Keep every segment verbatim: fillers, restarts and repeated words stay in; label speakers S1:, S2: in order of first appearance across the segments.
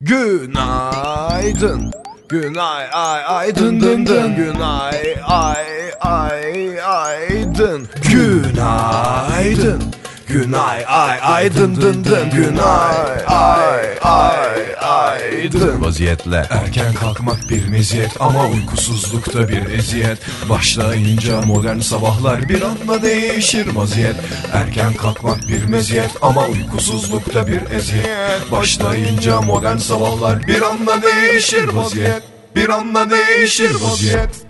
S1: Günaydın. Günay ay ay dın dın dın. Günay ay ay ay dın. Günaydın. Günay ay ay dın dın dın. Günay ay ay ay dın.
S2: Vaziyetle erken kalkmak bir meziyet ama uykusuzlukta bir eziyet. Başlayınca modern sabahlar bir anda değişir vaziyet. Erken kalkmak bir meziyet ama uykusuzlukta bir eziyet. Başlayınca modern sabahlar bir anda değişir vaziyet. Bir anda değişir vaziyet.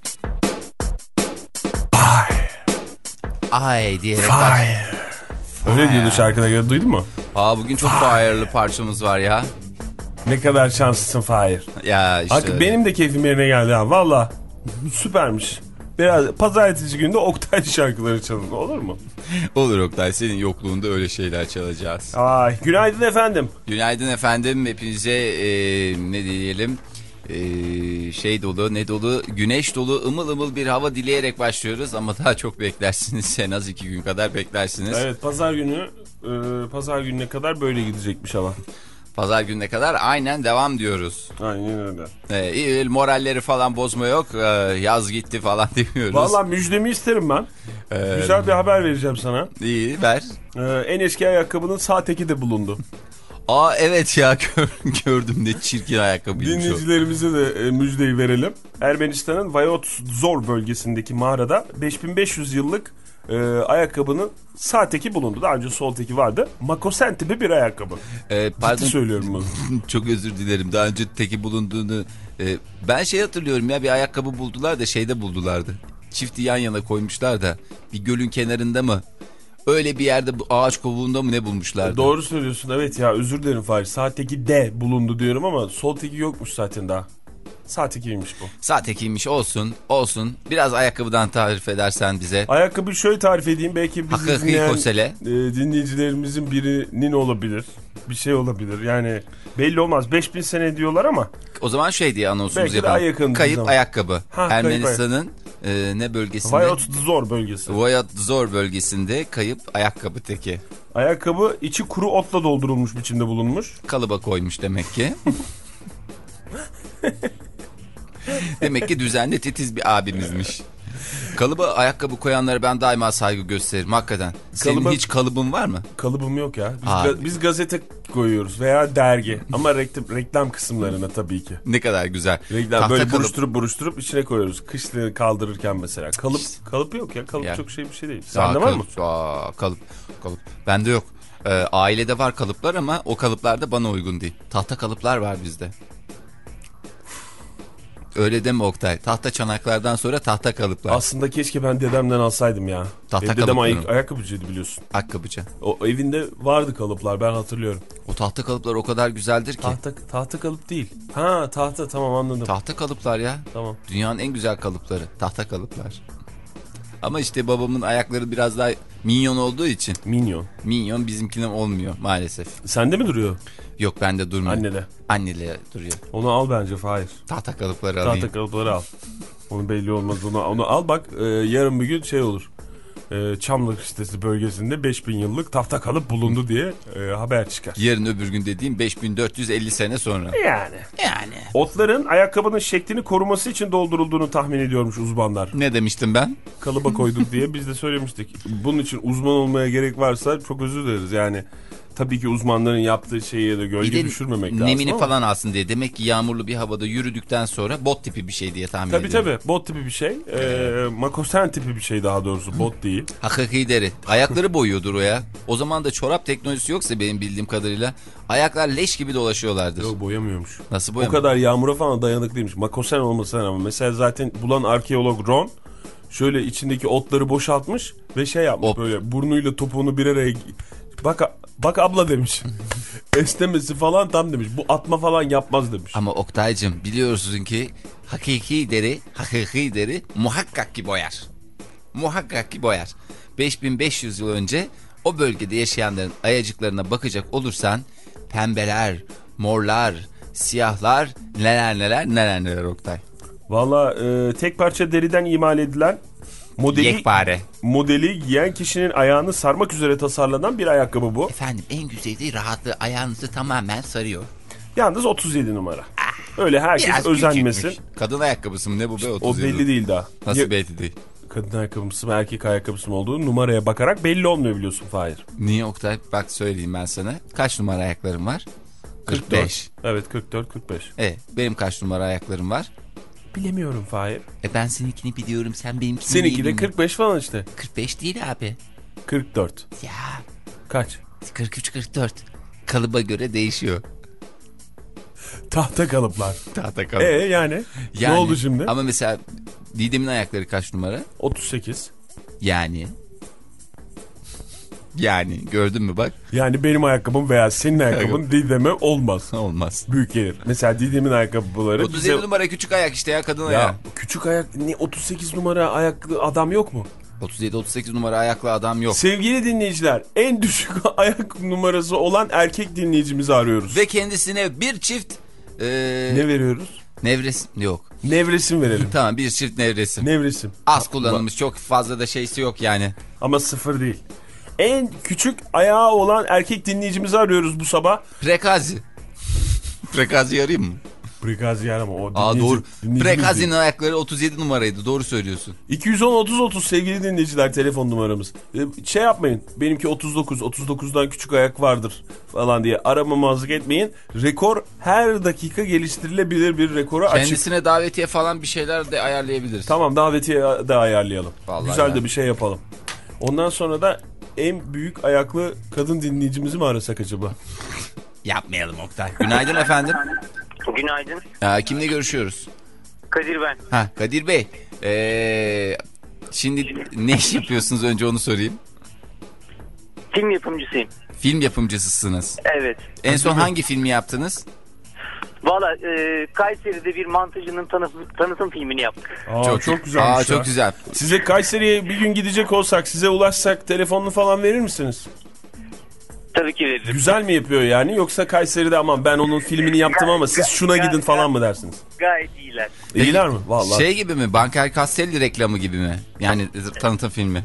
S3: Fire. Ay diyerek
S2: Fire.
S4: Öyle diyordu şarkına göre, duydun mu?
S3: Aa, bugün çok fire'lı parçamız var ya.
S4: Ne kadar şanslısın Fahir.
S3: Ya işte.
S4: Hakikaten benim de keyfim yerine geldi ha. Valla süpermiş. Biraz pazartesi günde Oktay şarkıları çalın, olur mu?
S3: Olur Oktay, senin yokluğunda öyle şeyler çalacağız.
S4: Ay, günaydın efendim.
S3: Günaydın efendim, hepinize e, ne diyelim e, şey dolu ne dolu güneş dolu ımıl ımıl bir hava dileyerek başlıyoruz ama daha çok beklersiniz, en az iki gün kadar beklersiniz.
S4: Evet, pazar günü e, pazar gününe kadar böyle gidecekmiş hava.
S3: Pazar gününe kadar aynen devam diyoruz.
S4: Aynen öyle.
S3: Ee, iyi, moralleri falan bozma yok. Ee, yaz gitti falan demiyoruz.
S4: Valla müjdemi isterim ben.
S3: Ee,
S4: Güzel bir haber vereceğim sana.
S3: İyi, ver.
S4: Ee, en eski ayakkabının sağ teki de bulundu.
S3: Aa evet ya, gördüm, ne çirkin ayakkabıymış o.
S4: Dinleyicilerimize de e, müjdeyi verelim. Ermenistan'ın Vayotzor bölgesindeki mağarada beş bin beş yüz yıllık e, ayakkabının sağ teki bulundu. Daha önce sol teki vardı. Makosen tipi bir ayakkabı.
S3: Ee, pardon.
S4: Ciddi söylüyorum bunu.
S3: Çok özür dilerim. Daha önce teki bulunduğunu... E, ben şey hatırlıyorum ya, bir ayakkabı buldular da şeyde buldulardı. Çifti yan yana koymuşlar da bir gölün kenarında mı? Öyle bir yerde, ağaç kovuğunda mı ne bulmuşlardı?
S4: Doğru söylüyorsun, evet ya, özür dilerim Fahri. Sağ teki de bulundu diyorum ama sol teki yokmuş zaten daha. Sağ tekiymiş bu.
S3: Sağ tekiymiş, olsun olsun. Biraz ayakkabıdan tarif edersen bize.
S4: Ayakkabıyı şöyle tarif edeyim, belki bizi
S3: Hakiki
S4: dinleyen
S3: kosele.
S4: e, dinleyicilerimizin birinin olabilir. Bir şey olabilir yani, belli olmaz. beş bin sene diyorlar ama.
S3: O zaman şey diye anonsumuzu
S4: Belki
S3: yapalım.
S4: daha yakın
S3: Kayıp
S4: zaman.
S3: ayakkabı.
S4: Ha,
S3: Ermenistan'ın e, ne bölgesinde?
S4: Vayotzor bölgesi.
S3: Vayotzor bölgesinde kayıp ayakkabı teki.
S4: Ayakkabı içi kuru otla doldurulmuş biçimde bulunmuş.
S3: Kalıba koymuş demek ki. Demek ki düzenli, titiz bir abimizmiş. Kalıba ayakkabı koyanlara ben daima saygı gösteririm hakikaten. Senin
S4: Kalıba...
S3: hiç kalıbın var mı?
S4: Kalıbım yok ya. Biz,
S3: Abi.
S4: ga- biz gazete koyuyoruz veya dergi ama reklam, reklam kısımlarına tabii ki.
S3: Ne kadar güzel.
S4: Reklam
S3: Tahta
S4: böyle
S3: kalıp.
S4: buruşturup buruşturup içine koyuyoruz. Kışlığı kaldırırken mesela. Kalıp kalıp yok ya. Kalıp
S3: Ya.
S4: çok şey bir şey değil.
S3: Aa,
S4: Sende var mı?
S3: kalıp, aa, kalıp, kalıp. Bende yok. Ee, ailede var kalıplar ama o kalıplar da bana uygun değil. Tahta kalıplar var bizde. Öyle deme Oktay. Tahta çanaklardan sonra tahta kalıplar.
S4: Aslında keşke ben dedemden alsaydım ya.
S3: Tahta
S4: Benim dedem
S3: kalıpları.
S4: ay- ayakkabıcıydı biliyorsun.
S3: Ayakkabıcı.
S4: O evinde vardı kalıplar, ben hatırlıyorum.
S3: O tahta kalıplar o kadar güzeldir ki.
S4: Tahta tahta kalıp değil. Ha, tahta, tamam, anladım.
S3: Tahta kalıplar ya.
S4: Tamam.
S3: Dünyanın en güzel kalıpları. Tahta kalıplar. Ama işte babamın ayakları biraz daha minyon olduğu için.
S4: Minyon.
S3: Minyon bizimkinden olmuyor maalesef.
S4: Sende mi duruyor?
S3: Yok, bende durmuyor.
S4: Annede.
S3: Annede duruyor.
S4: Onu al bence Fahir.
S3: Tahta kalıpları alayım.
S4: Tahta kalıpları al. Onu belli olmaz. Onu, onu al bak, e, yarın bir gün şey olur. E, Çamlık sitesi bölgesinde beş bin yıllık tahta kalıp bulundu diye e, haber çıkar.
S3: Yarın öbür gün dediğim beş bin dört yüz elli sene sonra.
S4: Yani.
S3: Yani.
S4: Otların ayakkabının şeklini koruması için doldurulduğunu tahmin ediyormuş uzmanlar.
S3: Ne demiştim ben?
S4: Kalıba koyduk diye biz de söylemiştik. Bunun için uzman olmaya gerek varsa çok özür dileriz yani. Tabii ki uzmanların yaptığı şeye de gölge düşürmemek lazım
S3: nemini
S4: ama.
S3: falan alsın diye. Demek ki yağmurlu bir havada yürüdükten sonra bot tipi bir şey diye tahmin
S4: Tabii
S3: ediyorum.
S4: tabii, bot tipi bir şey. Ee, makosen tipi bir şey, daha doğrusu bot değil.
S3: Hakiki deri. Ayakları boyuyordur o ya. O zaman da çorap teknolojisi yoksa benim bildiğim kadarıyla ayaklar leş gibi dolaşıyorlardır.
S4: Yok, boyamıyormuş.
S3: Nasıl
S4: O
S3: boyamıyor?
S4: kadar yağmura falan dayanıklıymış. Makosen olmasına rağmen. Mesela zaten bulan arkeolog Ron şöyle içindeki otları boşaltmış ve şey yapmış,
S3: Hop.
S4: böyle burnuyla topuğunu bir araya... Bak bak abla demiş. Esnemesi falan tam demiş. Bu atma falan yapmaz demiş.
S3: Ama Oktay'cığım biliyorsun ki hakiki deri, hakiki deri muhakkak ki boyar. Muhakkak ki boyar. beş bin beş yüz yıl önce o bölgede yaşayanların ayacıklarına bakacak olursan pembeler, morlar, siyahlar, neler neler neler neler Oktay.
S4: Valla e, tek parça deriden imal edilen modeli,
S3: Yekpare.
S4: modeli giyen kişinin ayağını sarmak üzere tasarlanan bir ayakkabı bu.
S3: Efendim en güzeli rahatlığı, ayağınızı tamamen sarıyor.
S4: Yalnız otuz yedi numara. Öyle herkes
S3: Biraz
S4: özenmesin.
S3: küçükmüş. Kadın ayakkabısı mı ne bu be otuz
S4: O
S3: yedi?
S4: belli değil daha.
S3: Nasıl
S4: Ya-
S3: belli değil?
S4: Kadın ayakkabısı mı erkek ayakkabısı mı olduğu numaraya bakarak belli olmuyor biliyorsun Fahir.
S3: Niye Oktay? Bak söyleyeyim ben sana. Kaç numara ayaklarım var? kırk beş.
S4: Evet kırk dört kırk beş.
S3: E benim kaç numara ayaklarım var?
S4: Bilemiyorum Fahir.
S3: E ben seninkini biliyorum, sen benimkini
S4: Seninki de
S3: bilmiyorum.
S4: kırk beş falan işte.
S3: kırk beş değil abi.
S4: kırk dört.
S3: Ya
S4: Kaç?
S3: kırk üç kırk dört. Kalıba göre değişiyor.
S4: Tahta kalıplar.
S3: Tahta kalıp.
S4: E yani?
S3: Yani,
S4: Ne oldu şimdi?
S3: Ama mesela Didem'in ayakları kaç numara?
S4: otuz sekiz.
S3: Yani. Yani gördün mü bak.
S4: Yani benim ayakkabım veya senin ayakkabın Didem'e olmaz.
S3: Olmaz.
S4: Büyük gelir. Mesela Didem'in ayakkabıları
S3: otuz
S4: bize...
S3: yedi numara küçük ayak işte ya, kadın ayağı.
S4: Ya küçük ayak... Ne otuz sekiz numara ayaklı adam yok mu?
S3: otuz yedi otuz sekiz numara ayaklı adam yok.
S4: Sevgili dinleyiciler, en düşük ayak numarası olan erkek dinleyicimizi arıyoruz.
S3: Ve kendisine bir çift e,
S4: Ne veriyoruz?
S3: nevresim yok.
S4: Nevresim verelim.
S3: Tamam, bir çift nevresim.
S4: Nevresim.
S3: Az kullanılmış, çok fazla da şeysi yok yani.
S4: Ama sıfır değil. En küçük ayağı olan erkek dinleyicimizi arıyoruz bu sabah.
S3: Prekazi. Prekazi arayayım mı?
S4: Prekazi yani ama o dinleyici.
S3: Aa doğru.
S4: dinleyicimiz
S3: Prekazi'nin
S4: değil.
S3: ayakları otuz yedi numaraydı. Doğru söylüyorsun.
S4: iki yüz on otuz otuz sevgili dinleyiciler telefon numaramız. Ee, Şey yapmayın. Benimki otuz dokuz. otuz dokuzdan küçük ayak vardır falan diye aramamazlık etmeyin. Rekor her dakika geliştirilebilir bir rekoru açık.
S3: Kendisine davetiye falan bir şeyler de ayarlayabiliriz.
S4: Tamam, davetiye de ayarlayalım.
S3: Vallahi
S4: Güzel
S3: ya.
S4: de bir şey yapalım. Ondan sonra da en büyük ayaklı kadın dinleyicimizi mi arasak acaba?
S3: Yapmayalım Oktay. Günaydın efendim.
S5: Günaydın.
S3: Aa, kimle görüşüyoruz?
S5: Kadir ben.
S3: Ha, Kadir Bey. Ee, şimdi ne iş yapıyorsunuz, önce onu sorayım.
S5: Film yapımcısıyım.
S3: Film yapımcısısınız.
S5: Evet.
S3: En son hangi filmi yaptınız?
S5: Valla e, Kayseri'de bir mantıcının tanıtım, tanıtım filmini yaptık.
S4: Aa, çok, çok güzelmiş.
S3: Aa,
S4: ya.
S3: çok güzel.
S4: Size Kayseri'ye bir gün gidecek olsak, size ulaşsak telefonunu falan verir misiniz?
S5: Tabii ki veririm.
S4: Güzel mi yapıyor yani, yoksa Kayseri'de aman ben onun filmini yaptım ama siz şuna gidin falan mı dersiniz?
S5: Gayet iyiler.
S4: İyiler mi? Vallahi.
S3: Şey gibi mi? Banker Castelli reklamı gibi mi? Yani tanıtım filmi.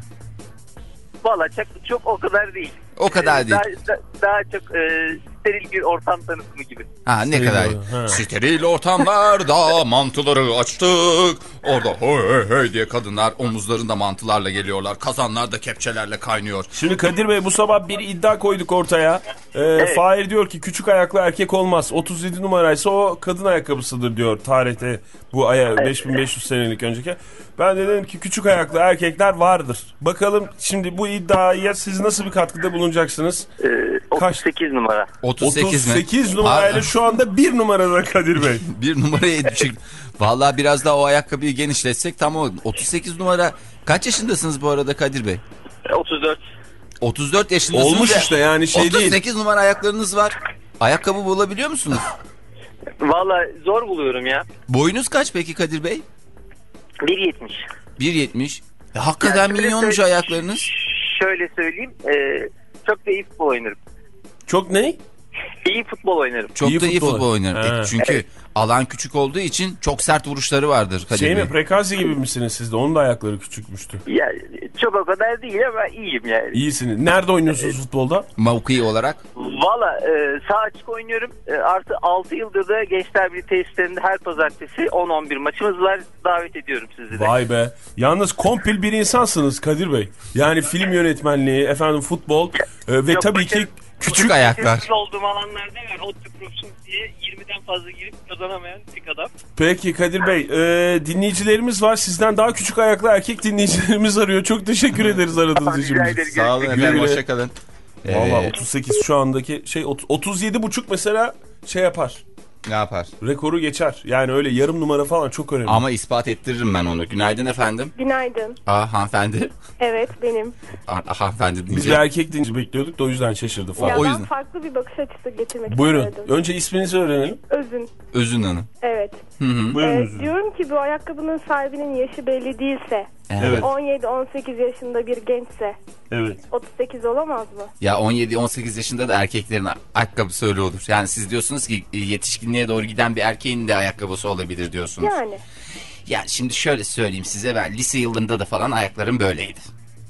S5: Valla çok, çok o kadar değil.
S3: O kadar
S5: E,
S3: değil.
S5: Daha, da- daha çok e, steril bir ortam tanıtımı gibi.
S3: Ha, ne
S4: Steril
S3: kadar?
S4: ortam, ha.
S3: Steril ortamlarda mantıları açtık. Orada hey hey hey diye kadınlar omuzlarında mantılarla geliyorlar. Kazanlar da kepçelerle kaynıyor.
S4: Şimdi Kadir Bey, bu sabah bir iddia koyduk ortaya. Ee, Fahir diyor ki küçük ayaklı erkek olmaz. otuz yedi numaraysa o kadın ayakkabısıdır diyor tarihte, bu aya beş bin beş yüz senelik önceki. Ben de dedim ki küçük ayaklı erkekler vardır. Bakalım şimdi bu iddiaya siz nasıl bir katkıda bulunacaksınız?
S5: E, otuz sekiz numara.
S3: otuz sekiz mi?
S4: otuz sekiz numarayla
S3: Aa,
S4: şu anda bir numarada Kadir Bey.
S3: bir numaraya düşük. Vallahi biraz daha o ayakkabıyı genişletsek tam o. otuz sekiz numara. Kaç yaşındasınız bu arada Kadir Bey?
S5: E, otuz dört.
S3: otuz dört yaşındasınız.
S4: Olmuş
S3: ya.
S4: işte yani, şey değil.
S3: otuz sekiz numara ayaklarınız var. Ayakkabı bulabiliyor musunuz?
S5: Valla zor buluyorum ya.
S3: Boyunuz kaç peki Kadir Bey?
S5: bir yetmiş.
S3: bir yetmiş. Ya, hakikaten
S5: Yani şöyle
S3: milyonmuş
S5: söyle-
S3: ayaklarınız.
S5: Şöyle söyleyeyim. E, çok da iyi futbol oynarım.
S4: Çok ne?
S5: İyi futbol oynarım.
S3: Çok
S4: İyi
S3: da iyi
S4: futbol.
S3: futbol oynar.
S4: He.
S3: E, çünkü alan küçük olduğu için çok sert vuruşları vardır Kadir
S4: Şey
S3: Bey.
S4: mi, Prekazi gibi misiniz siz de? Onun da ayakları küçükmüştü.
S5: Ya, çok o kadar değil ama iyiyim yani.
S4: İyisiniz. Nerede oynuyorsunuz futbolda?
S3: Mevki olarak.
S5: Valla e, sağ açık oynuyorum. E, artı altı yıldır da Gençler Birliği tesislerinde her pazartesi on on bir maçımız var. Davet ediyorum sizi de.
S4: Vay be. Yalnız kompil bir insansınız Kadir Bey. Yani film yönetmenliği, efendim futbol e, ve
S5: Yok,
S4: tabii
S5: başarı-
S4: ki küçük
S3: ayaklar.
S5: Başarısız olduğum alanlarda var. Otlu Profession diye yirmiden fazla girip kazanamayan tek adam.
S4: Peki Kadir Bey, e, dinleyicilerimiz var. Sizden daha küçük ayaklı erkek dinleyicilerimiz arıyor. Çok teşekkür ederiz aradığınız için.
S5: Rica
S4: bizi.
S5: ederim.
S3: Sağ olun
S5: Güle
S3: efendim,
S4: güle.
S3: hoşçakalın.
S4: Valla
S3: Ee,
S4: otuz sekiz şu andaki şey, otuz yedi buçuk mesela şey yapar.
S3: ne yapar?
S4: Rekoru geçer. Yani öyle yarım numara falan çok önemli.
S3: Ama ispat ettiririm ben onu. Günaydın efendim.
S6: Günaydın.
S3: Aa, hanımefendi.
S6: Evet benim.
S3: Aa, hanımefendi
S4: Biz
S3: deyince.
S4: bir erkek dinleyici bekliyorduk da o yüzden şaşırdı falan.
S6: Ya
S3: o
S6: ben
S3: yüzden.
S6: farklı bir bakış açısı getirmek
S4: Buyurun.
S6: istedim.
S4: Önce isminizi öğrenelim.
S6: Özün.
S3: Özün Hanım.
S6: Evet.
S3: Hı hı.
S4: Buyurun
S6: Ee,
S4: Özür.
S6: diyorum ki bu ayakkabının sahibinin yaşı belli değilse,
S4: Evet.
S6: on yedi on sekiz yaşında bir gençse
S4: Evet.
S6: otuz sekiz olamaz mı?
S3: Ya on yedi on sekiz yaşında da erkeklerin ayakkabısı öyle olur. Yani siz diyorsunuz ki yetişkinliğe doğru giden bir erkeğin de ayakkabısı olabilir diyorsunuz.
S6: Yani.
S3: Ya şimdi şöyle söyleyeyim size, ben lise yıllarında da falan ayaklarım böyleydi.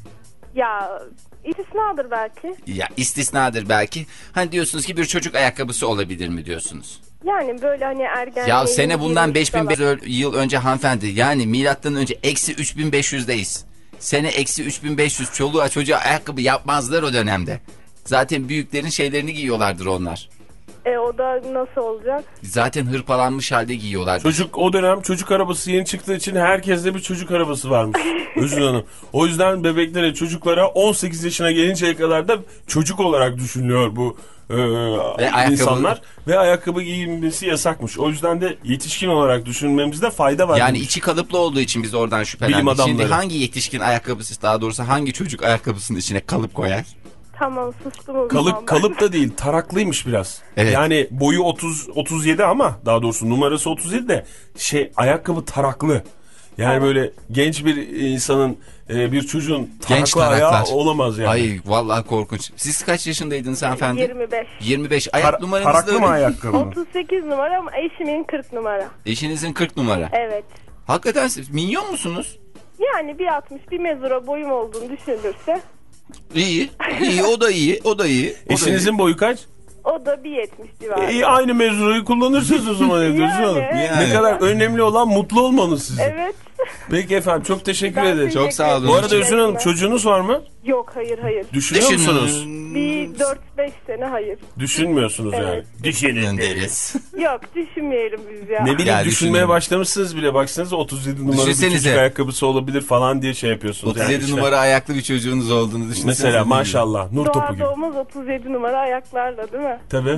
S6: Ya istisnadır belki.
S3: Ya istisnadır belki. Hani diyorsunuz ki bir çocuk ayakkabısı olabilir mi diyorsunuz.
S6: Yani böyle hani ergenliğe...
S3: Ya sene bundan
S6: girmiş
S3: beş bin
S6: falan.
S3: yıl önce hanımefendi. Yani milattan önce eksi üç bin beş yüzdeyiz. Sene eksi üç bin beş yüz. Çoluğa çocuğa ayakkabı yapmazlar o dönemde. Zaten büyüklerin şeylerini giyiyorlardır onlar.
S6: E o da nasıl olacak?
S3: Zaten hırpalanmış halde giyiyorlardır.
S4: Çocuk o dönem çocuk arabası yeni çıktığı için herkeste bir çocuk arabası varmış. Özür Hanım. O yüzden bebeklere, çocuklara on sekiz yaşına gelinceye kadar da çocuk olarak düşünülüyor bu e,
S3: Ve ayakkabı-
S4: insanlar. Ve ayakkabı giyilmesi yasakmış. O yüzden de yetişkin olarak düşünmemizde fayda var.
S3: Yani
S4: demiş.
S3: içi kalıplı olduğu için biz oradan şüphelendik.
S4: Bilim adamları.
S3: Şimdi hangi yetişkin ayakkabısı, daha doğrusu hangi çocuk ayakkabısının içine kalıp koyar?
S6: Tamam sustum o zaman
S4: Kalıp
S6: ben.
S4: kalıp da değil, taraklıymış biraz.
S3: Evet.
S4: Yani boyu otuz otuz yedi ama daha doğrusu numarası otuz yedi de şey ayakkabı taraklı. Yani
S6: Evet.
S4: böyle genç bir insanın e, bir çocuğun
S3: Genç
S4: taraklı ayağı
S3: taraklar.
S4: olamaz yani.
S3: Ay vallahi korkunç. Siz kaç yaşındaydınız hanımefendi?
S6: yirmi beş.
S3: yirmi beş. Ayak
S4: Tar-
S3: numaranız da
S4: taraklı mı
S3: öyle.
S4: ayakkabı mı?
S6: otuz sekiz numara ama eşimin kırk numara.
S3: Eşinizin kırk numara.
S6: Evet.
S3: Hakikaten siz minyon musunuz?
S6: Yani bir altmış bir mezura boyum olduğunu düşünülürse
S3: İyi. İyi o da iyi. O da iyi. O da
S4: Eşinizin boyu kaç?
S6: o da bir yetmiş civarı.
S4: E, aynı mezurayı kullanırsınız o zaman evde.
S6: Yani.
S4: Hanım.
S3: Yani.
S4: Ne kadar önemli olan mutlu olmanız sizin.
S6: Evet.
S4: Peki efendim çok teşekkür
S6: Ben
S4: ederim.
S6: teşekkür
S3: Çok sağ olun.
S4: Bu arada
S6: ederim.
S4: Özür Hanım çocuğunuz var mı?
S6: Yok hayır hayır.
S4: Düşünüyor musunuz?
S3: Düşünün.
S6: Bir dört beş sene hayır.
S4: Düşünmüyorsunuz yani.
S6: Evet.
S3: Düşünün deriz.
S6: Yok düşünmeyelim biz ya.
S4: Ne bileyim
S3: Ya
S4: düşünmeye
S3: düşünün.
S4: başlamışsınız bile. Baksanıza otuz yedi numaralı bir
S3: Düşünsenize.
S4: çocuk ayakkabısı olabilir falan diye şey yapıyorsunuz.
S3: otuz
S4: yani
S3: yedi
S4: işte.
S3: numara ayaklı bir çocuğunuz olduğunu düşünsenize.
S4: Mesela maşallah nur topu
S6: Doğar
S4: gibi.
S6: doğmaz otuz yedi numara ayaklarla değil mi?
S4: Tabii.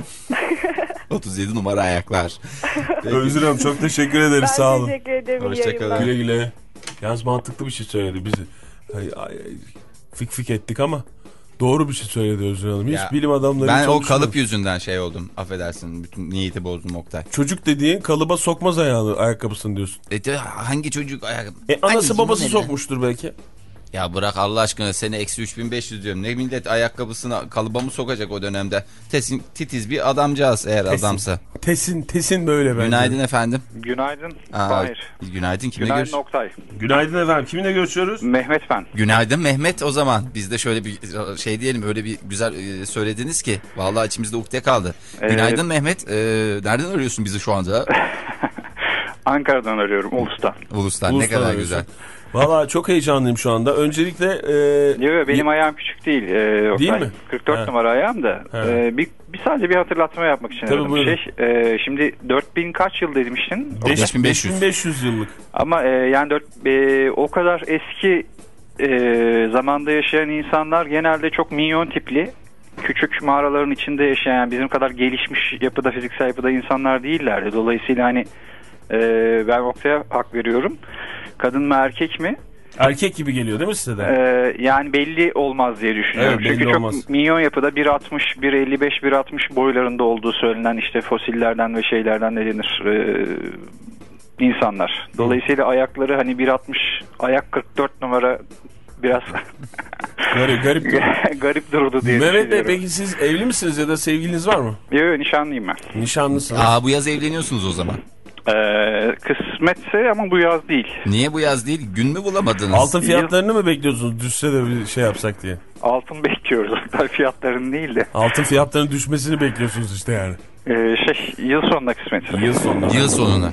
S3: otuz yedi numara ayaklar.
S4: Özür dilerim çok teşekkür ederiz
S6: Ben
S4: sağ olun.
S6: teşekkür ederim. iyi
S3: Hoşça
S6: yayınlar.
S3: kalın.
S4: Güle güle. Yalnız mantıklı bir şey söyledi bizi. Ay, ay, ay, fik fik ettik ama doğru bir şey söyledi Özür Hanım. Hiç
S3: Ya,
S4: bilim adamları
S3: Ben o
S4: çalışmadı.
S3: kalıp yüzünden şey oldum. Affedersin. Bütün niyeti bozdum Oktay.
S4: Çocuk dediğin kalıba sokmaz ayağını ayakkabısını diyorsun.
S3: E, de, hangi çocuk ayakkabı?
S4: E anası
S3: Hangi
S4: babası
S3: yemin ederim?
S4: sokmuştur belki.
S3: Ya bırak Allah aşkına sene eksi üç bin beş yüz diyorum. Ne millet ayakkabısına kalıba mı sokacak o dönemde? Tesin, titiz bir adamcağız eğer
S4: Tesin.
S3: adamsa.
S4: Tesin tesin böyle bence.
S3: Günaydın efendim.
S7: Günaydın.
S3: Aa,
S7: Hayır.
S3: günaydın. Kimle
S7: Günaydın
S3: görüş?
S7: Oktay.
S4: Günaydın efendim. Kiminle görüşüyoruz?
S7: Mehmet ben.
S3: Günaydın Mehmet o zaman. Biz de şöyle bir şey diyelim, öyle bir güzel e, söylediniz ki. Vallahi içimizde ukde kaldı.
S7: Ee,
S3: Günaydın Mehmet. Ee, nereden arıyorsun bizi şu anda?
S7: Ankara'dan arıyorum, Ulus'tan.
S3: Ulus'tan. Ne
S4: Ulus'tan
S3: kadar
S4: arıyorsun.
S3: güzel.
S4: Valla çok heyecanlıyım şu anda. Öncelikle... E,
S7: Yok yok, benim ayağım küçük değil. Ee, Oktay.
S4: Değil mi?
S7: kırk dört
S4: He.
S7: numara ayağım da.
S4: He.
S7: Ee, bir, bir sadece bir hatırlatma yapmak için
S4: Tabii,
S7: aradım.
S4: buyurun.
S7: Şey, e, şimdi dört bin kaç yıl demiştin?
S3: beş bin beş yüz.
S4: beş bin beş yüz yıllık.
S7: Ama e, yani dört, e, o kadar eski e, zamanda yaşayan insanlar genelde çok minyon tipli. Küçük mağaraların içinde yaşayan, bizim kadar gelişmiş yapıda, fiziksel yapıda insanlar değillerdi. Dolayısıyla hani e, ben Oktay'a hak veriyorum. Kadın mı erkek mi?
S4: Erkek gibi geliyor değil mi size de?
S7: Ee, yani belli olmaz diye düşünüyorum.
S4: Evet, belli
S7: Çünkü çok
S4: olmaz.
S7: minyon yapıda bir altmış, bir elli beş, bir altmış boylarında olduğu söylenen işte fosillerden ve şeylerden ne denir ee, insanlar. Dolayısıyla ayakları hani bir altmış, ayak kırk dört numara biraz
S4: Garip, garip.
S7: garip durdu diye
S4: Mehmet Bey
S7: düşünüyorum.
S4: peki siz evli misiniz ya da sevgiliniz var mı?
S7: Yok yok, nişanlıyım ben.
S4: Nişanlısınız.
S3: Aa, bu yaz evleniyorsunuz o zaman.
S7: Ee, kısmetse ama bu yaz değil.
S3: Niye bu yaz değil? Gün mü bulamadınız?
S4: Altın fiyatlarını mı bekliyorsunuz düşse de bir şey yapsak diye?
S7: Altın bekliyoruz. Hatta fiyatların değil de.
S4: Altın fiyatlarının düşmesini bekliyorsunuz işte yani.
S7: Ee, şey yıl sonuna kısmetse.
S4: Yıl sonunda.
S3: Yıl sonuna.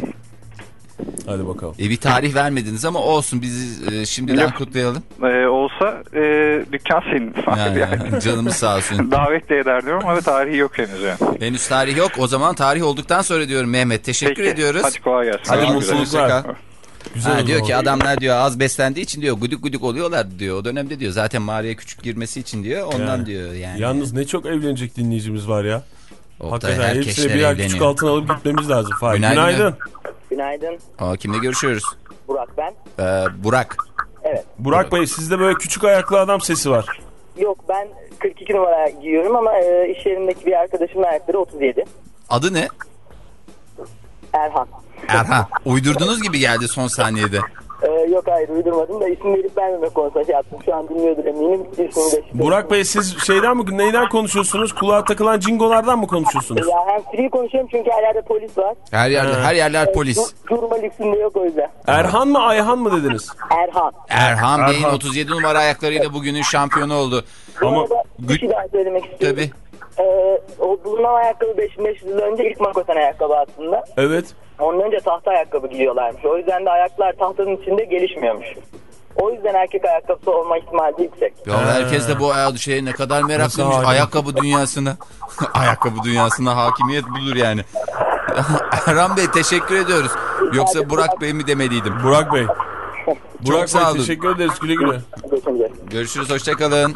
S4: Hadi bakalım.
S3: E, bir tarih vermediniz ama olsun, bizi e, şimdiden
S7: Yok.
S3: kutlayalım.
S7: Ee, olsa e, dükkan senin.
S3: Yani,
S7: Yani.
S3: canımız sağ olsun.
S7: Davet de ederdim ama tarihi yok henüz yani.
S3: Henüz tarih yok. O zaman tarih olduktan sonra diyorum Mehmet. Teşekkür
S7: Peki,
S3: ediyoruz.
S7: hadi kolay gelsin.
S3: Hadi
S4: Hadi
S3: mutluluklar.
S4: mutluluklar. Güzel
S3: Ha,
S4: oldu
S3: diyor
S4: o.
S3: ki adamlar diyor az beslendiği için diyor guduk guduk oluyorlar diyor. O dönemde diyor zaten mağaraya küçük girmesi için diyor. Ondan
S4: Yani.
S3: diyor yani.
S4: Yalnız ne çok evlenecek dinleyicimiz var ya.
S3: Oktay,
S4: Hakikaten
S3: herkesler
S4: hepsine birer küçük
S3: evleniyor.
S4: altın alıp gitmemiz lazım. Fahir.
S3: Günaydın.
S4: Günaydın.
S8: Günaydın.
S3: Aa, kimle görüşüyoruz?
S8: Burak ben.
S3: Ee, Burak.
S4: Burak Bey sizde böyle küçük ayaklı adam sesi var.
S8: Yok ben kırk iki numara giyiyorum ama e, iş yerindeki bir arkadaşımın ayakları otuz yedi.
S3: Adı ne?
S8: Erhan.
S3: Erhan. Uydurdunuz gibi geldi son saniyede.
S8: E, yok hayır uydurmadım da isim verip vermemek konusunda şey yaptım. Şu an dinliyordur eminim. İsmini de-
S4: Burak Bey siz şeyden mi neyden konuşuyorsunuz? Kulağa takılan cingolardan mı konuşuyorsunuz?
S8: Ya hem free konuşuyorum çünkü her yerde polis var.
S3: Her yerde,
S4: Ha.
S3: her yerler
S8: E,
S3: polis.
S8: dur- durma lüksünde yok o yüzden.
S4: Erhan mı Ayhan mı dediniz?
S8: Erhan.
S3: Erhan Bey'in
S4: Erhan.
S3: otuz yedi numara ayaklarıyla bugünün şampiyonu oldu.
S8: Bu
S4: Ama
S8: arada bir
S3: gü-
S8: şey daha söylemek istiyorum.
S3: Tabii.
S8: Ee, o bulunan ayakkabı beş bin beş yüz yıl önce ilk Makosen ayakkabı aslında.
S4: Evet.
S8: Ondan önce tahta ayakkabı giyiyorlarmış. O yüzden de ayaklar tahtanın içinde gelişmiyormuş. O yüzden erkek ayakkabısı olma ihtimali yüksek.
S3: Ya herkes de bu ay- şeye ne kadar meraklıymış. Ayakkabı dünyasına. Ayakkabı dünyasına hakimiyet budur yani. Erhan Bey teşekkür ediyoruz. Yoksa Burak Bey mi demeliydim?
S4: Burak Bey. Burak
S3: sağ
S4: Bey
S3: olun.
S4: teşekkür ederiz, güle güle.
S3: Görüşürüz, hoşçakalın.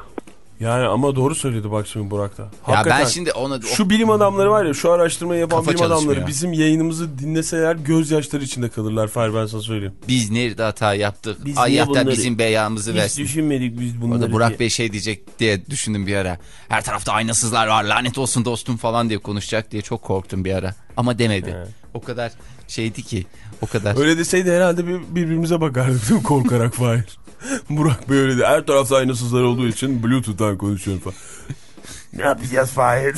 S4: Yani ama doğru söyledi bak şimdi Burak da.
S3: Ya
S4: Hakikaten,
S3: ben şimdi ona...
S4: şu bilim adamları var ya, şu araştırmayı yapan
S3: Kafa
S4: bilim adamları
S3: çalışmıyor.
S4: bizim yayınımızı dinleseler gözyaşları içinde kalırlar Fahir, ben sana söyleyeyim.
S3: Biz nerede hata yaptık?
S4: Biz
S3: Allah
S4: niye
S3: da
S4: bunları-
S3: bizim beyamızı
S4: Hiç
S3: versin.
S4: düşünmedik biz bunları.
S3: Orada Burak
S4: diye.
S3: Bey şey diyecek diye düşündüm bir ara. Her tarafta aynasızlar var, lanet olsun dostum falan diye konuşacak diye çok korktum bir ara. Ama demedi.
S4: Evet.
S3: O kadar şeydi ki. O kadar.
S4: Öyle deseydi herhalde bir, birbirimize bakardık değil mi, korkarak Fahir. Burak Bey öyle de her tarafta aynasızlar olduğu için Bluetooth'tan konuşuyorum falan. Ne yapacağız Fahir?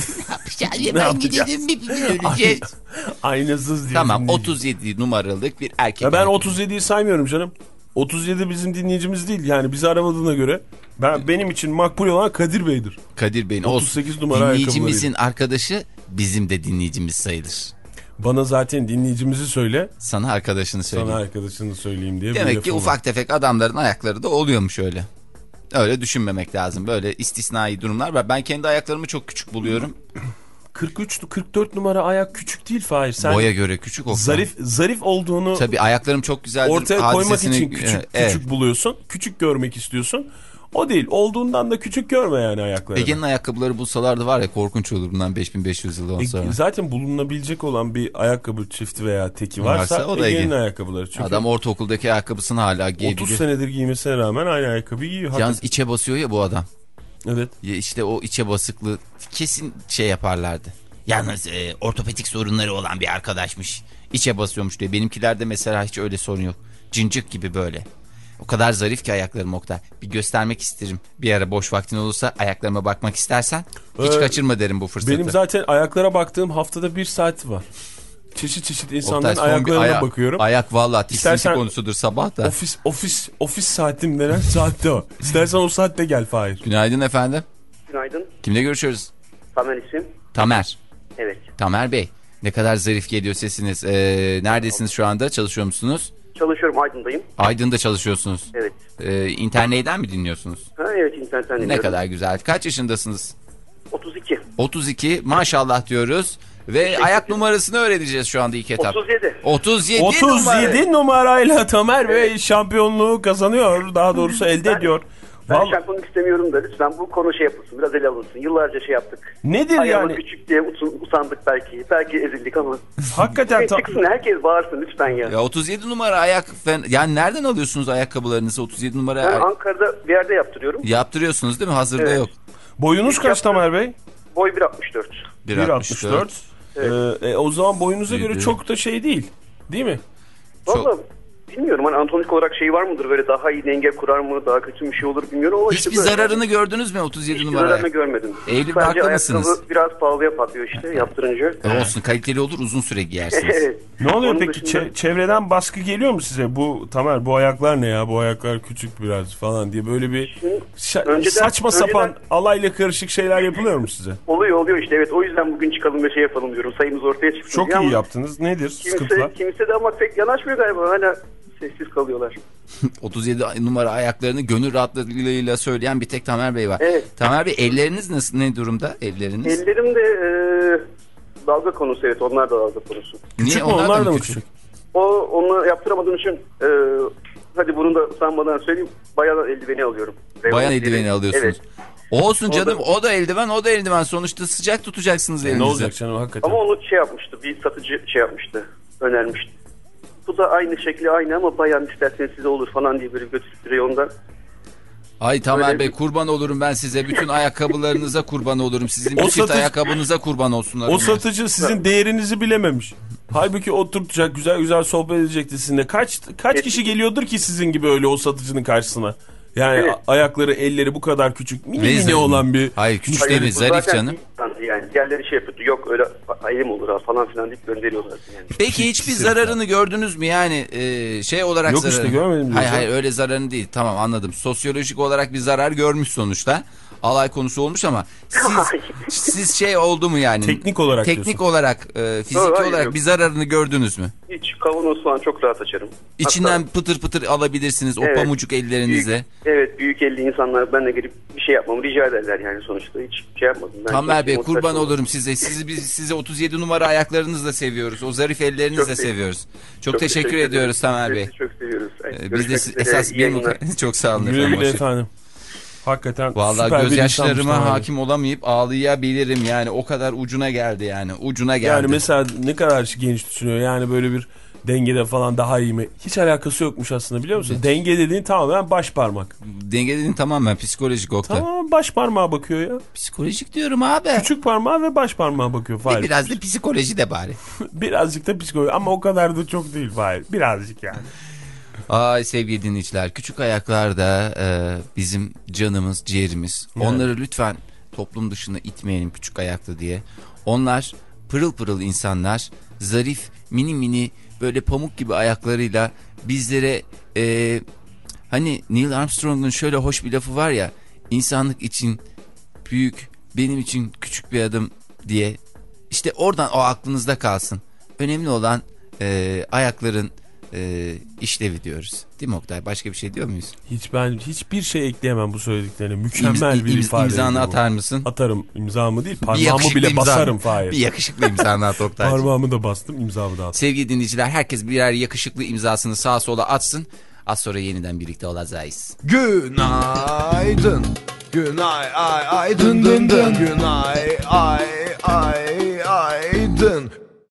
S3: Ne yapacağız? Öleceğiz.
S4: Aynasız diye.
S3: Tamam,
S4: dinleyici.
S3: otuz yedi numaralık bir erkek.
S4: Ya ben
S3: ayakkabı.
S4: otuz yediyi saymıyorum canım. otuz yedi bizim dinleyicimiz değil. Yani bizi aramadığına göre ben benim için makbul olan Kadir Bey'dir.
S3: Kadir Bey'in
S4: otuz sekiz
S3: olsun.
S4: numara
S3: Dinleyicimizin arkadaşı bizim de dinleyicimiz sayılır.
S4: Bana zaten dinleyicimizi söyle.
S3: Sana arkadaşını söyleyeyim.
S4: Sana arkadaşını söyleyeyim diye.
S3: Demek
S4: bir
S3: ki
S4: lafım
S3: ufak
S4: var.
S3: tefek adamların ayakları da oluyormuş öyle. Öyle düşünmemek lazım. Böyle istisnai durumlar var. Ben kendi ayaklarımı çok küçük buluyorum.
S4: kırk üç kırk dört numara ayak küçük değil Fahir. Sen
S3: Boya göre küçük o.
S4: zarif zarif olduğunu
S3: Tabii ayaklarım çok güzeldir.
S4: ortaya koymak
S3: hadisesini-
S4: için küçük
S3: Evet.
S4: küçük buluyorsun. Küçük görmek istiyorsun. O değil. Olduğundan da küçük görme yani ayaklarını.
S3: Ege'nin ayakkabıları bulsalardı var ya, korkunç olur bundan beş bin beş yüz yıl
S4: E,
S3: sonra.
S4: zaten bulunabilecek olan bir ayakkabı çifti veya teki varsa,
S3: Varsa o da
S4: Ege'nin
S3: Ege.
S4: ayakkabıları. Çünkü
S3: Adam ortaokuldaki ayakkabısını hala giyebiliyor.
S4: otuz senedir giymesine rağmen aynı ayakkabıyı giyiyor.
S3: Yalnız
S4: Hakikaten.
S3: içe basıyor ya bu adam.
S4: Evet.
S3: Ya işte o içe basıklığı kesin şey yaparlardı. Yalnız e, ortopedik sorunları olan bir arkadaşmış. İçe basıyormuş diye. Benimkilerde mesela hiç öyle sorun yok. Cincik gibi böyle. O kadar zarif ki ayaklarım Oktay. Bir göstermek isterim. Bir ara boş vaktin olursa ayaklarıma bakmak istersen hiç
S4: Ee,
S3: kaçırma derim bu fırsatı.
S4: Benim zaten ayaklara baktığım haftada bir saat var. Çeşit çeşit insanların
S3: Oktay, son bir
S4: ayaklarına
S3: aya-
S4: bakıyorum.
S3: Ayak valla tiksinti
S4: İstersen-
S3: konusudur sabah da.
S4: Ofis ofis ofis saatim denen saatte o. İstersen o saatte gel Fahir.
S3: Günaydın efendim.
S9: Günaydın.
S3: Kimle görüşüyoruz?
S9: Tamer isim.
S3: Tamer.
S9: Evet.
S3: Tamer Bey. Ne kadar zarif geliyor sesiniz. Ee, neredesiniz şu anda? Çalışıyor musunuz?
S9: Çalışıyorum, Aydın'dayım.
S3: Aydın'da çalışıyorsunuz.
S9: Evet.
S3: Ee, internetten mi dinliyorsunuz?
S9: Ha, evet, internetten
S3: Ne
S9: dinliyorum.
S3: kadar güzel. Kaç yaşındasınız?
S9: otuz iki.
S3: otuz iki maşallah diyoruz. Ve ayak numarasını öğreneceğiz şu anda ilk etap.
S9: otuz yedi.
S3: otuz yedi,
S4: otuz yedi
S3: numara.
S4: numarayla Tamer Bey şampiyonluğu kazanıyor. Daha doğrusu elde ediyor.
S9: Ben
S4: Vallahi-
S9: şampiyonluk istemiyorum da lütfen bu konu şey yapılsın, biraz ele alınsın. Yıllarca şey yaptık.
S4: Nedir
S9: Ayağımız
S4: yani?
S9: küçük diye utan- usandık belki. Belki ezildik ama.
S4: Hakikaten ta-
S9: Çıksın, herkes bağırsın lütfen ya.
S3: Ya otuz yedi numara ayak fen- yani nereden alıyorsunuz ayakkabılarınızı? otuz yedi numara
S9: Ben
S3: ay-
S9: Ankara'da bir yerde yaptırıyorum.
S3: yaptırıyorsunuz değil mi? Hazırda
S9: Evet.
S3: yok.
S4: boyunuz kaç Tamer Bey?
S9: Boy bir altmış dört.
S3: bir
S4: bir
S3: altmış
S4: altmış
S3: dört.
S4: dört. Ee, e, o zaman boyunuza göre
S3: Yedi.
S4: çok da şey değil. Değil mi?
S3: Çok-
S9: Valla bilmiyorum, hani anatomik olarak şey var mıdır, böyle daha iyi denge kurar mı, daha kötü bir şey olur bilmiyorum ama
S3: Hiçbir
S9: işte böyle.
S3: zararını gördünüz mü otuz yedi
S9: Hiçbir
S3: numara
S9: zararını
S3: ayak?
S9: görmedim.
S3: Eylül'de
S9: Sadece
S3: haklı mısınız?
S9: ayakkabı biraz pahalıya patlıyor işte yaptırınca.
S3: E olsun, kaliteli olur, uzun süre giyersiniz.
S9: Evet.
S4: Ne oluyor
S9: Onun
S4: peki?
S9: dışında-
S4: Çe- çevreden baskı geliyor mu size? Bu Tamer, bu ayaklar ne ya? Bu ayaklar küçük biraz falan diye böyle bir şa-
S9: Önceden-
S4: saçma sapan
S9: önceden-
S4: alayla karışık şeyler yapılıyor mu size?
S9: Oluyor oluyor işte, evet, o yüzden bugün çıkalım ve şey yapalım diyorum. Sayımız ortaya çıksın.
S4: Çok
S9: diye
S4: iyi
S9: ama
S4: yaptınız. Nedir sıkıntılar?
S9: Kimse, kimse de ama pek yanaşmıyor galiba. Hala sessiz kalıyorlar.
S3: otuz yedi numara ayaklarını gönül rahatlığıyla söyleyen bir tek Tamer Bey var.
S9: Evet.
S3: Tamer Bey, elleriniz nasıl, ne durumda elleriniz?
S9: Ellerim de e, dalga konusu, evet, onlar da dalga konusu.
S3: Niye
S4: Küçük mü? Onlar da mı küçük?
S9: O, onu yaptıramadığım için e, hadi bunu da sanmadan söyleyeyim, bayan eldiveni alıyorum.
S3: Bayan
S9: Revanş
S3: eldiveni
S9: diye.
S3: alıyorsunuz.
S9: Evet.
S3: Olsun
S9: O
S3: canım,
S9: da-
S3: o da eldiven, o da eldiven. Sonuçta sıcak tutacaksınız
S4: E,
S3: elinizi.
S4: ne olacak canım hakikaten?
S9: Ama onu şey yapmıştı, bir satıcı şey yapmıştı, önermişti. Bu da aynı şekli aynı ama bayan isterseniz size olur falan diye böyle götürüp reyonda.
S3: Ay Tamer
S9: Öyle
S3: Bey,
S9: bir-
S3: kurban olurum ben size. Bütün ayakkabılarınıza kurban olurum. Sizin
S4: O
S3: bir çift
S4: satıcı-
S3: ayakkabınıza kurban olsunlar.
S4: O
S3: onlar.
S4: satıcı sizin değerinizi bilememiş. Halbuki oturtacak, güzel güzel sohbet edecekti sizinle. Kaç kaç
S9: Evet.
S4: kişi geliyordur ki sizin gibi öyle o satıcının karşısına? Yani
S9: Evet.
S4: a- ayakları, elleri bu kadar küçük, mini
S3: Ve-
S4: mini olan bir...
S3: Hayır, küçük
S9: Hayır,
S3: değil mi?
S9: bu
S3: Zarif
S9: zaten
S3: canım.
S9: insandı yani. Diğerleri şey yapıyordu. Yok öyle ayım olur ha falan filan deyip gönderiyorlar yani.
S3: Peki hiçbir zararını gördünüz mü? Yani e, şey olarak
S4: Yok
S3: zararı.
S4: işte, görmedim
S3: Hayır
S4: diyorsun.
S3: hayır, öyle zararını değil. Tamam, anladım. Sosyolojik olarak bir zarar görmüş sonuçta. alay konusu olmuş ama siz, siz şey oldu mu yani?
S4: Teknik olarak
S3: Teknik
S4: diyorsun.
S3: olarak, e, fiziki
S9: Yok, hayır,
S3: olarak
S9: yok.
S3: bir zararını gördünüz mü?
S9: Hiç kavanoz falan çok rahat açarım.
S3: İçinden
S9: Hatta,
S3: pıtır pıtır alabilirsiniz o
S9: Evet,
S3: pamucuk ellerinizle.
S9: büyük, evet büyük elli insanlar benimle gelip bir şey yapmamı rica ederler yani sonuçta. Hiç şey yapmadım. Ben
S3: Tamer Bey,
S9: motivasyon
S3: kurban
S9: oldum.
S3: olurum size. Sizi biz size otuz yedi numara ayaklarınızla seviyoruz. O zarif ellerinizle
S9: Çok
S3: seviyoruz. Çok,
S9: Çok
S3: teşekkür,
S9: teşekkür
S3: ediyoruz
S9: ederim.
S3: Tamer Bey.
S9: Sizi çok seviyoruz. Ay,
S3: Ee, Biz de
S9: görüşmek
S3: siz-
S9: üzere.
S3: esas
S9: İyi
S3: bir
S9: yayınlar.
S3: mutlu. Çok sağ olun
S4: Güle
S3: efendim.
S4: güle
S3: Hoşça-
S4: efendim. Hakikaten
S3: Vallahi
S4: süper bir insanmış
S3: gözyaşlarıma
S4: Tamer Bey.
S3: hakim olamayıp ağlayabilirim yani, o kadar ucuna geldi yani, ucuna geldi.
S4: Yani mesela ne kadar geniş düşünüyor yani, böyle bir dengede falan daha iyi mi? Hiç alakası yokmuş aslında, biliyor musun? Denge dediğin tamamen baş parmak.
S3: Denge dediğin tamamen psikolojik Oktay.
S4: Tamam, baş parmağa bakıyor ya.
S3: Psikolojik diyorum abi.
S4: Küçük parmağa ve baş parmağa bakıyor
S3: Ve
S4: Fahir.
S3: biraz da psikoloji de bari.
S4: Birazcık da psikoloji ama o kadar da çok değil Fahir. Birazcık yani.
S3: Ay sevgili dinleyiciler, küçük ayaklar da e, bizim canımız, ciğerimiz.
S4: Yani.
S3: Onları lütfen toplum dışına itmeyelim küçük ayaklı diye. Onlar pırıl pırıl insanlar, zarif, mini mini böyle pamuk gibi ayaklarıyla bizlere e, hani Neil Armstrong'un şöyle hoş bir lafı var ya, insanlık için büyük, benim için küçük bir adım diye. İşte oradan o aklınızda kalsın. Önemli olan e, ayakların e, işlevi diyoruz. Değil mi Oktay? Başka bir şey diyor muyuz?
S4: Hiç ben hiçbir şey ekleyemem bu söylediklerine. Mükemmel
S3: İmz-
S4: bir
S3: imz-
S4: ifade.
S3: İmzanı
S4: bu.
S3: atar mısın?
S4: Atarım. İmzamı değil,
S3: Bir
S4: parmağımı
S3: yakışıklı
S4: bile
S3: imza-
S4: basarım Fahir.
S3: Bir yakışıklı imzanı at Oktay'cığım.
S4: Parmağımı da bastım, imzamı da attım.
S3: Sevgili dinleyiciler, herkes birer yakışıklı imzasını sağa sola atsın. Az sonra yeniden birlikte olacağız.
S1: Günaydın. Günay ay ay dın dın dın. Günay ay ay ay dın.